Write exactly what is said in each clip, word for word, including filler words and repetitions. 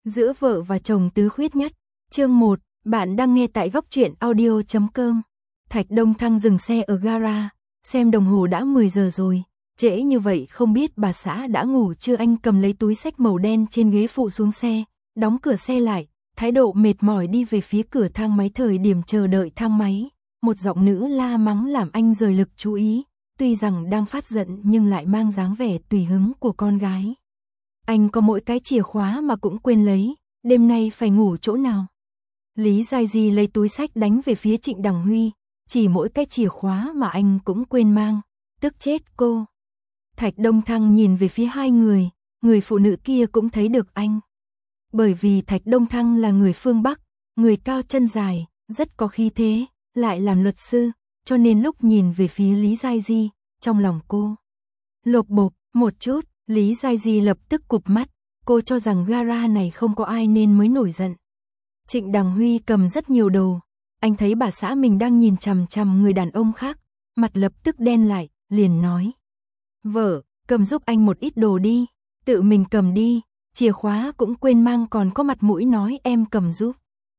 Giữa vợ và chồng tứ khuyết nhất. Chương một, bạn đang nghe tại góc truyện audio chấm com. Thạch Đông Thăng dừng xe ở gara, xem đồng hồ đã mười giờ rồi, trễ như vậy không biết bà xã đã ngủ chưa. Anh cầm lấy túi xách màu đen trên ghế phụ xuống xe, đóng cửa xe lại, thái độ mệt mỏi đi về phía cửa thang máy. Thời điểm chờ đợi thang máy, một giọng nữ la mắng làm anh rời lực chú ý, tuy rằng đang phát giận nhưng lại mang dáng vẻ tùy hứng của con gái. Anh có mỗi cái chìa khóa mà cũng quên lấy, đêm nay phải ngủ chỗ nào? Lý Giai Di lấy túi xách đánh về phía Trịnh Đằng Huy, chỉ mỗi cái chìa khóa mà anh cũng quên mang, tức chết cô. Thạch Đông Thăng nhìn về phía hai người, người phụ nữ kia cũng thấy được anh. Bởi vì Thạch Đông Thăng là người phương Bắc, người cao chân dài, rất có khí thế, lại làm luật sư, cho nên lúc nhìn về phía Lý Giai Di, trong lòng cô lộp bộp một chút. Lý Giai Di lập tức cụp mắt, cô cho rằng gara này không có ai nên mới nổi giận. Trịnh Đằng Huy cầm rất nhiều đồ, anh thấy bà xã mình đang nhìn chằm chằm người đàn ông khác, mặt lập tức đen lại, liền nói: "Vợ, cầm giúp anh một ít đồ đi, tự mình cầm đi, chìa khóa cũng quên mang còn có mặt mũi nói em cầm giúp."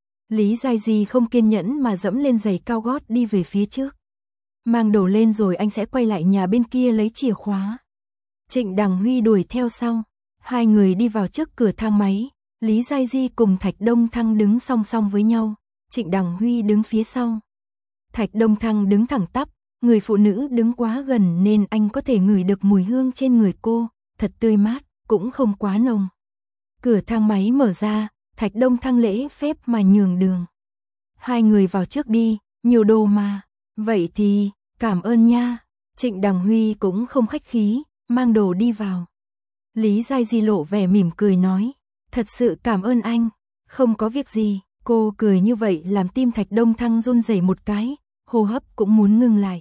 Lý Giai Di không kiên nhẫn mà dẫm lên giày cao gót đi về phía trước. "Mang đồ lên rồi anh sẽ quay lại nhà bên kia lấy chìa khóa." Trịnh Đằng Huy đuổi theo sau, hai người đi vào trước cửa thang máy, Lý Giai Di cùng Thạch Đông Thăng đứng song song với nhau, Trịnh Đằng Huy đứng phía sau. Thạch Đông Thăng đứng thẳng tắp, người phụ nữ đứng quá gần nên anh có thể ngửi được mùi hương trên người cô, thật tươi mát, cũng không quá nồng. Cửa thang máy mở ra, Thạch Đông Thăng lễ phép mà nhường đường. "Hai người vào trước đi, nhiều đồ mà." "Vậy thì, cảm ơn nha." Trịnh Đằng Huy cũng không khách khí, mang đồ đi vào. Lý Giai Di lộ vẻ mỉm cười nói: "Thật sự cảm ơn anh." "Không có việc gì." Cô cười như vậy làm tim Thạch Đông Thăng run rẩy một cái, hô hấp cũng muốn ngừng lại.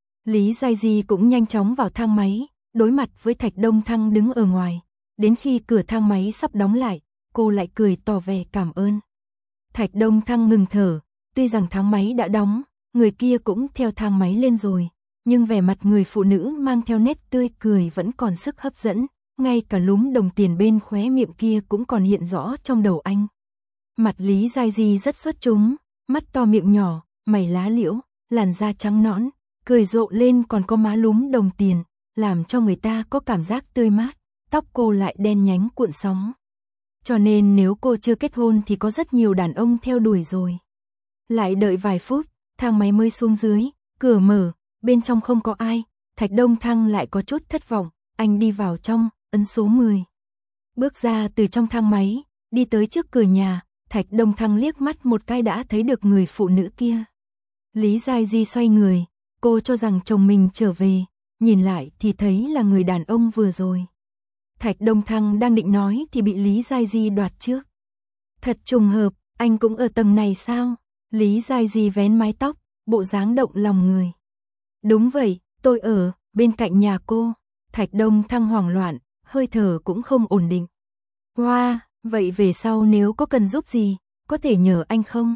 Lý Giai Di cũng nhanh chóng vào thang máy, đối mặt với Thạch Đông Thăng đứng ở ngoài. Đến khi cửa thang máy sắp đóng lại, cô lại cười tỏ vẻ cảm ơn. Thạch Đông Thăng ngừng thở, tuy rằng thang máy đã đóng, người kia cũng theo thang máy lên rồi, nhưng vẻ mặt người phụ nữ mang theo nét tươi cười vẫn còn sức hấp dẫn, ngay cả lúm đồng tiền bên khóe miệng kia cũng còn hiện rõ trong đầu anh. Mặt Lý Giai Di rất xuất chúng, mắt to miệng nhỏ, mày lá liễu, làn da trắng nõn, cười rộ lên còn có má lúm đồng tiền, làm cho người ta có cảm giác tươi mát, tóc cô lại đen nhánh cuộn sóng. Cho nên nếu cô chưa kết hôn thì có rất nhiều đàn ông theo đuổi rồi. Lại đợi vài phút, thang máy mới xuống dưới, cửa mở, bên trong không có ai, Thạch Đông Thăng lại có chút thất vọng, anh đi vào trong, ấn số mười. Bước ra từ trong thang máy, đi tới trước cửa nhà, Thạch Đông Thăng liếc mắt một cái đã thấy được người phụ nữ kia. Lý Giai Di xoay người, cô cho rằng chồng mình trở về, nhìn lại thì thấy là người đàn ông vừa rồi. Thạch Đông Thăng đang định nói thì bị Lý Giai Di đoạt trước. "Thật trùng hợp, anh cũng ở tầng này sao?" Lý Giai Di vén mái tóc, bộ dáng động lòng người. "Đúng vậy, tôi ở bên cạnh nhà cô." Thạch Đông Thăng hoảng loạn, hơi thở cũng không ổn định. "Wow, vậy về sau nếu có cần giúp gì, có thể nhờ anh không?"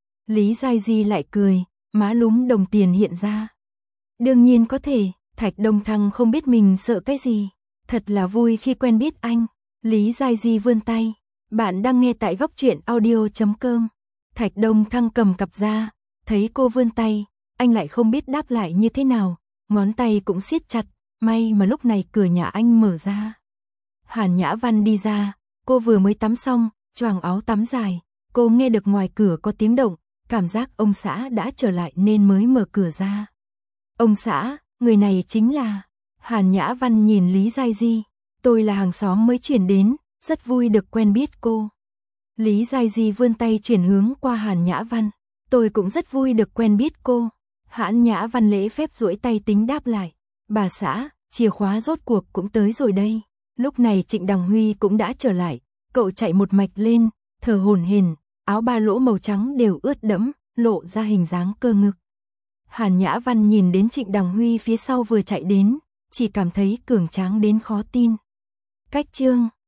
Lý Giai Di lại cười, má lúm đồng tiền hiện ra. "Đương nhiên có thể." Thạch Đông Thăng không biết mình sợ cái gì, thật là vui khi quen biết anh. Lý Giai Di vươn tay. Bạn đang nghe tại góc truyện audio chấm com. Thạch Đông Thăng cầm cặp ra, thấy cô vươn tay, anh lại không biết đáp lại như thế nào, ngón tay cũng siết chặt, may mà lúc này cửa nhà anh mở ra. Hàn Nhã Văn đi ra, cô vừa mới tắm xong, choàng áo tắm dài, cô nghe được ngoài cửa có tiếng động, cảm giác ông xã đã trở lại nên mới mở cửa ra. "Ông xã, người này chính là..." Hàn Nhã Văn nhìn Lý Giai Di, "Tôi là hàng xóm mới chuyển đến, rất vui được quen biết cô." Lý Giai Di vươn tay chuyển hướng qua Hàn Nhã Văn, "Tôi cũng rất vui được quen biết cô." Hàn Nhã Văn lễ phép duỗi tay tính đáp lại, "Bà xã, chìa khóa rốt cuộc cũng tới rồi đây." Lúc này Trịnh Đằng Huy cũng đã trở lại, cậu chạy một mạch lên, thở hổn hển, áo ba lỗ màu trắng đều ướt đẫm, lộ ra hình dáng cơ ngực. Hàn Nhã Văn nhìn đến Trịnh Đằng Huy phía sau vừa chạy đến, chỉ cảm thấy cường tráng đến khó tin. Cách chương